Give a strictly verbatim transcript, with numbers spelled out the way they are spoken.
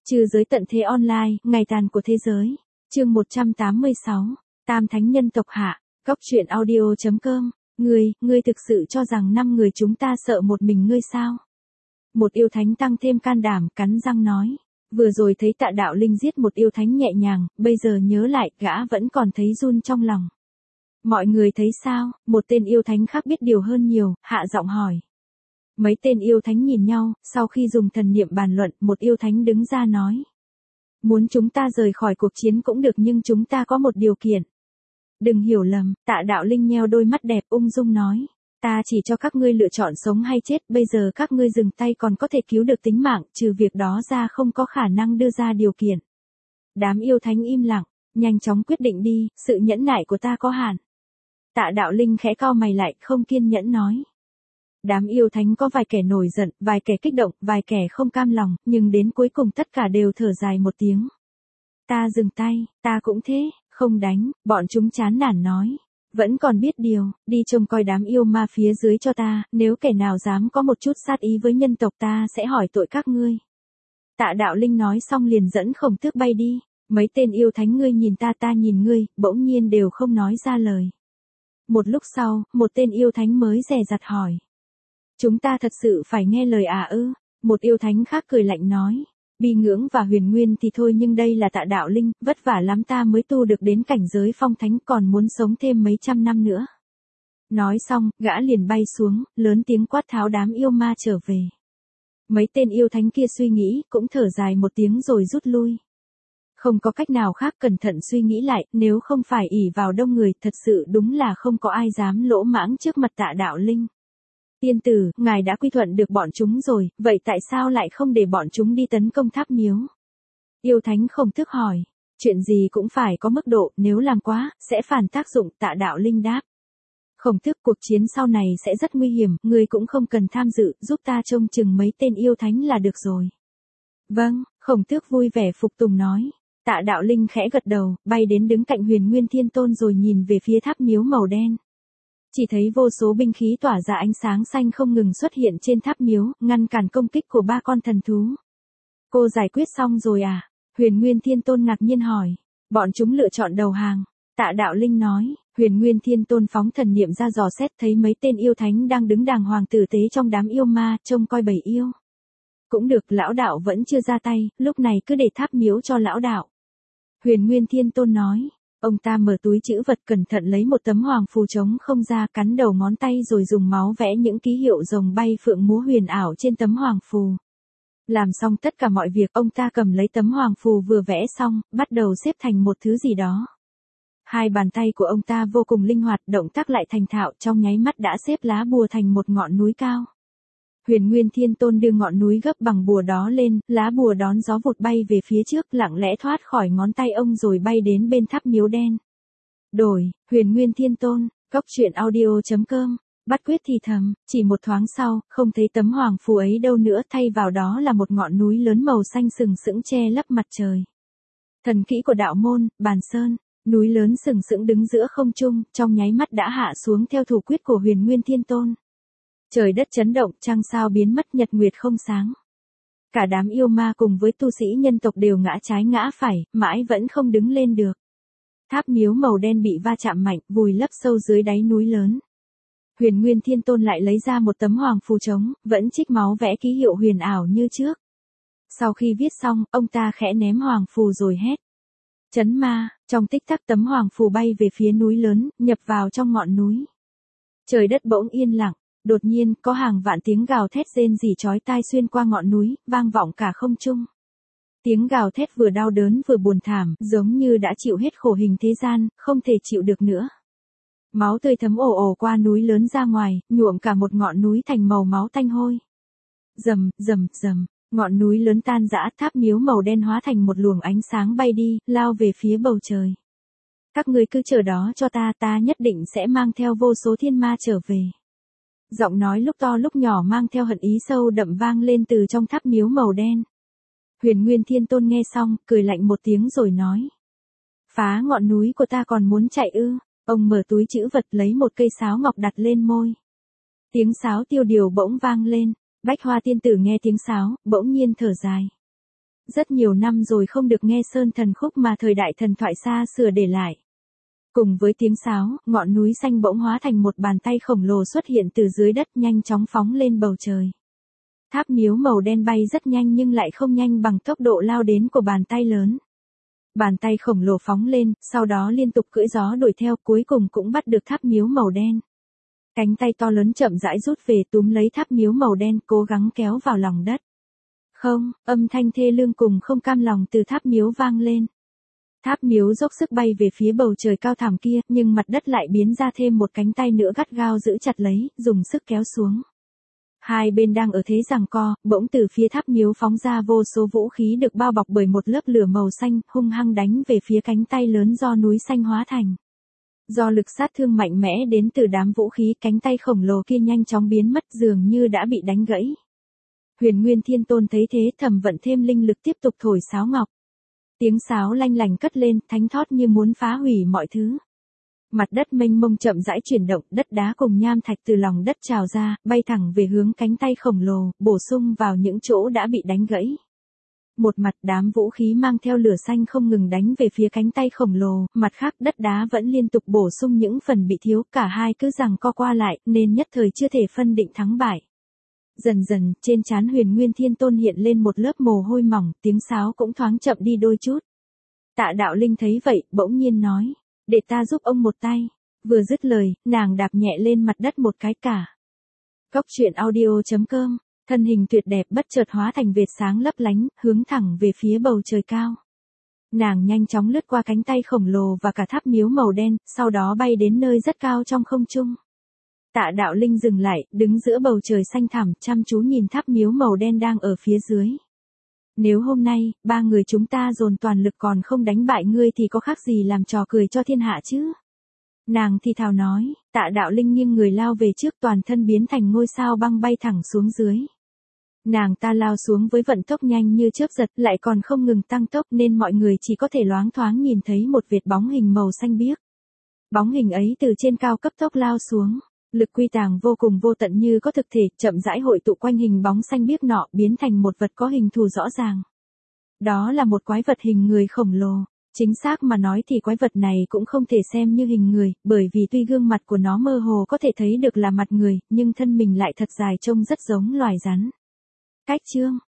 Trừ giới tận thế online, ngày tàn của thế giới. Chương một trăm tám mươi sáu. Tam thánh nhân tộc hạ. Góc truyện audio chấm com. Ngươi, ngươi thực sự cho rằng năm người chúng ta sợ một mình ngươi sao? Một yêu thánh tăng thêm can đảm, cắn răng nói. Vừa rồi thấy Tạ Đạo Linh giết một yêu thánh nhẹ nhàng, bây giờ nhớ lại, gã vẫn còn thấy run trong lòng. Mọi người thấy sao? Một tên yêu thánh khác biết điều hơn nhiều, hạ giọng hỏi. Mấy tên yêu thánh nhìn nhau, sau khi dùng thần niệm bàn luận, một yêu thánh đứng ra nói. Muốn chúng ta rời khỏi cuộc chiến cũng được nhưng chúng ta có một điều kiện. Đừng hiểu lầm, Tạ Đạo Linh nheo đôi mắt đẹp ung dung nói. Ta chỉ cho các ngươi lựa chọn sống hay chết, bây giờ các ngươi dừng tay còn có thể cứu được tính mạng, trừ việc đó ra không có khả năng đưa ra điều kiện. Đám yêu thánh im lặng, nhanh chóng quyết định đi, sự nhẫn nại của ta có hạn. Tạ Đạo Linh khẽ cau mày lại, không kiên nhẫn nói. Đám yêu thánh có vài kẻ nổi giận, vài kẻ kích động, vài kẻ không cam lòng, nhưng đến cuối cùng tất cả đều thở dài một tiếng. Ta dừng tay, ta cũng thế, không đánh, bọn chúng chán nản nói. Vẫn còn biết điều, đi trông coi đám yêu ma phía dưới cho ta, nếu kẻ nào dám có một chút sát ý với nhân tộc ta sẽ hỏi tội các ngươi. Tạ Đạo Linh nói xong liền dẫn Khổng Tước bay đi, mấy tên yêu thánh ngươi nhìn ta ta nhìn ngươi, bỗng nhiên đều không nói ra lời. Một lúc sau, một tên yêu thánh mới dè dặt hỏi. Chúng ta thật sự phải nghe lời à ư? Một yêu thánh khác cười lạnh nói. Bi ngưỡng và huyền nguyên thì thôi nhưng đây là Tạ Đạo Linh, vất vả lắm ta mới tu được đến cảnh giới phong thánh còn muốn sống thêm mấy trăm năm nữa. Nói xong, gã liền bay xuống, lớn tiếng quát tháo đám yêu ma trở về. Mấy tên yêu thánh kia suy nghĩ, cũng thở dài một tiếng rồi rút lui. Không có cách nào khác cẩn thận suy nghĩ lại, nếu không phải ỷ vào đông người, thật sự đúng là không có ai dám lỗ mãng trước mặt Tạ Đạo Linh. Tiên tử, ngài đã quy thuận được bọn chúng rồi, vậy tại sao lại không để bọn chúng đi tấn công tháp miếu? Yêu thánh Khổng Tước hỏi, chuyện gì cũng phải có mức độ, nếu làm quá, sẽ phản tác dụng, Tạ Đạo Linh đáp. Khổng Tước, cuộc chiến sau này sẽ rất nguy hiểm, ngươi cũng không cần tham dự, giúp ta trông chừng mấy tên yêu thánh là được rồi. Vâng, Khổng Tước vui vẻ phục tùng nói. Tạ Đạo Linh khẽ gật đầu, bay đến đứng cạnh Huyền Nguyên Thiên Tôn rồi nhìn về phía tháp miếu màu đen. Chỉ thấy vô số binh khí tỏa ra ánh sáng xanh không ngừng xuất hiện trên tháp miếu, ngăn cản công kích của ba con thần thú. Cô giải quyết xong rồi à? Huyền Nguyên Thiên Tôn ngạc nhiên hỏi. Bọn chúng lựa chọn đầu hàng. Tạ Đạo Linh nói. Huyền Nguyên Thiên Tôn phóng thần niệm ra dò xét thấy mấy tên yêu thánh đang đứng đàng hoàng tử tế trong đám yêu ma, trông coi bầy yêu. Cũng được, lão đạo vẫn chưa ra tay, lúc này cứ để tháp miếu cho lão đạo. Huyền Nguyên Thiên Tôn nói. Ông ta mở túi trữ vật cẩn thận lấy một tấm hoàng phù trống không ra, cắn đầu ngón tay rồi dùng máu vẽ những ký hiệu rồng bay phượng múa huyền ảo trên tấm hoàng phù. Làm xong tất cả mọi việc, ông ta cầm lấy tấm hoàng phù vừa vẽ xong, bắt đầu xếp thành một thứ gì đó. Hai bàn tay của ông ta vô cùng linh hoạt, động tác lại thành thạo, trong nháy mắt đã xếp lá bùa thành một ngọn núi cao. Huyền Nguyên Thiên Tôn đưa ngọn núi gấp bằng bùa đó lên, lá bùa đón gió vụt bay về phía trước, lặng lẽ thoát khỏi ngón tay ông rồi bay đến bên tháp miếu đen. Đổi, Huyền Nguyên Thiên Tôn, góc truyện audio chấm com, Bắt Quyết thì thầm, chỉ một thoáng sau, không thấy tấm hoàng phù ấy đâu nữa, thay vào đó là một ngọn núi lớn màu xanh sừng sững che lấp mặt trời. Thần kỹ của đạo môn, Bàn Sơn, núi lớn sừng sững đứng giữa không trung, trong nháy mắt đã hạ xuống theo thủ quyết của Huyền Nguyên Thiên Tôn. Trời đất chấn động, trăng sao biến mất, nhật nguyệt không sáng. Cả đám yêu ma cùng với tu sĩ nhân tộc đều ngã trái ngã phải, mãi vẫn không đứng lên được. Tháp miếu màu đen bị va chạm mạnh, vùi lấp sâu dưới đáy núi lớn. Huyền Nguyên Thiên Tôn lại lấy ra một tấm hoàng phù trống, vẫn trích máu vẽ ký hiệu huyền ảo như trước. Sau khi viết xong, ông ta khẽ ném hoàng phù rồi hét. Chấn ma, trong tích tắc tấm hoàng phù bay về phía núi lớn, nhập vào trong ngọn núi. Trời đất bỗng yên lặng. Đột nhiên, có hàng vạn tiếng gào thét rên rỉ chói tai xuyên qua ngọn núi, vang vọng cả không trung. Tiếng gào thét vừa đau đớn vừa buồn thảm, giống như đã chịu hết khổ hình thế gian, không thể chịu được nữa. Máu tươi thấm ồ ồ qua núi lớn ra ngoài, nhuộm cả một ngọn núi thành màu máu tanh hôi. Rầm, rầm, rầm, ngọn núi lớn tan rã, tháp miếu màu đen hóa thành một luồng ánh sáng bay đi, lao về phía bầu trời. Các ngươi cứ chờ đó cho ta, ta nhất định sẽ mang theo vô số thiên ma trở về. Giọng nói lúc to lúc nhỏ mang theo hận ý sâu đậm vang lên từ trong tháp miếu màu đen. Huyền Nguyên Thiên Tôn nghe xong, cười lạnh một tiếng rồi nói. Phá ngọn núi của ta còn muốn chạy ư? Ông mở túi trữ vật lấy một cây sáo ngọc đặt lên môi. Tiếng sáo tiêu điều bỗng vang lên, Bách Hoa Tiên Tử nghe tiếng sáo, bỗng nhiên thở dài. Rất nhiều năm rồi không được nghe sơn thần khúc mà thời đại thần thoại xa xưa để lại. Cùng với tiếng sáo, ngọn núi xanh bỗng hóa thành một bàn tay khổng lồ xuất hiện từ dưới đất nhanh chóng phóng lên bầu trời. Tháp miếu màu đen bay rất nhanh nhưng lại không nhanh bằng tốc độ lao đến của bàn tay lớn. Bàn tay khổng lồ phóng lên, sau đó liên tục cưỡi gió đuổi theo, cuối cùng cũng bắt được tháp miếu màu đen. Cánh tay to lớn chậm rãi rút về túm lấy tháp miếu màu đen, cố gắng kéo vào lòng đất. Không, âm thanh thê lương cùng không cam lòng từ tháp miếu vang lên. Tháp miếu dốc sức bay về phía bầu trời cao thẳm kia, nhưng mặt đất lại biến ra thêm một cánh tay nữa gắt gao giữ chặt lấy, dùng sức kéo xuống. Hai bên đang ở thế giằng co, bỗng từ phía tháp miếu phóng ra vô số vũ khí được bao bọc bởi một lớp lửa màu xanh, hung hăng đánh về phía cánh tay lớn do núi xanh hóa thành. Do lực sát thương mạnh mẽ đến từ đám vũ khí, cánh tay khổng lồ kia nhanh chóng biến mất dường như đã bị đánh gãy. Huyền Nguyên Thiên Tôn thấy thế thầm vận thêm linh lực tiếp tục thổi sáo ngọc. Tiếng sáo lanh lành cất lên, thánh thót như muốn phá hủy mọi thứ. Mặt đất mênh mông chậm rãi chuyển động, đất đá cùng nham thạch từ lòng đất trào ra, bay thẳng về hướng cánh tay khổng lồ, bổ sung vào những chỗ đã bị đánh gãy. Một mặt đám vũ khí mang theo lửa xanh không ngừng đánh về phía cánh tay khổng lồ, mặt khác đất đá vẫn liên tục bổ sung những phần bị thiếu, cả hai cứ giằng co qua lại, nên nhất thời chưa thể phân định thắng bại. Dần dần, trên trán Huyền Nguyên Thiên Tôn hiện lên một lớp mồ hôi mỏng, tiếng sáo cũng thoáng chậm đi đôi chút. Tạ Đạo Linh thấy vậy, bỗng nhiên nói, để ta giúp ông một tay. Vừa dứt lời, nàng đạp nhẹ lên mặt đất một cái cả. Cốc truyện audio chấm com, thân hình tuyệt đẹp bất chợt hóa thành vệt sáng lấp lánh, hướng thẳng về phía bầu trời cao. Nàng nhanh chóng lướt qua cánh tay khổng lồ và cả tháp miếu màu đen, sau đó bay đến nơi rất cao trong không trung. Tạ Đạo Linh dừng lại, đứng giữa bầu trời xanh thẳm, chăm chú nhìn tháp miếu màu đen đang ở phía dưới. Nếu hôm nay, ba người chúng ta dồn toàn lực còn không đánh bại ngươi thì có khác gì làm trò cười cho thiên hạ chứ? Nàng thì thào nói, Tạ Đạo Linh nghiêng người lao về trước, toàn thân biến thành ngôi sao băng bay thẳng xuống dưới. Nàng ta lao xuống với vận tốc nhanh như chớp giật, lại còn không ngừng tăng tốc nên mọi người chỉ có thể loáng thoáng nhìn thấy một vệt bóng hình màu xanh biếc. Bóng hình ấy từ trên cao cấp tốc lao xuống. Lực quy tàng vô cùng vô tận như có thực thể, chậm rãi hội tụ quanh hình bóng xanh biếc nọ, biến thành một vật có hình thù rõ ràng. Đó là một quái vật hình người khổng lồ. Chính xác mà nói thì quái vật này cũng không thể xem như hình người, bởi vì tuy gương mặt của nó mơ hồ có thể thấy được là mặt người, nhưng thân mình lại thật dài trông rất giống loài rắn. Cách chương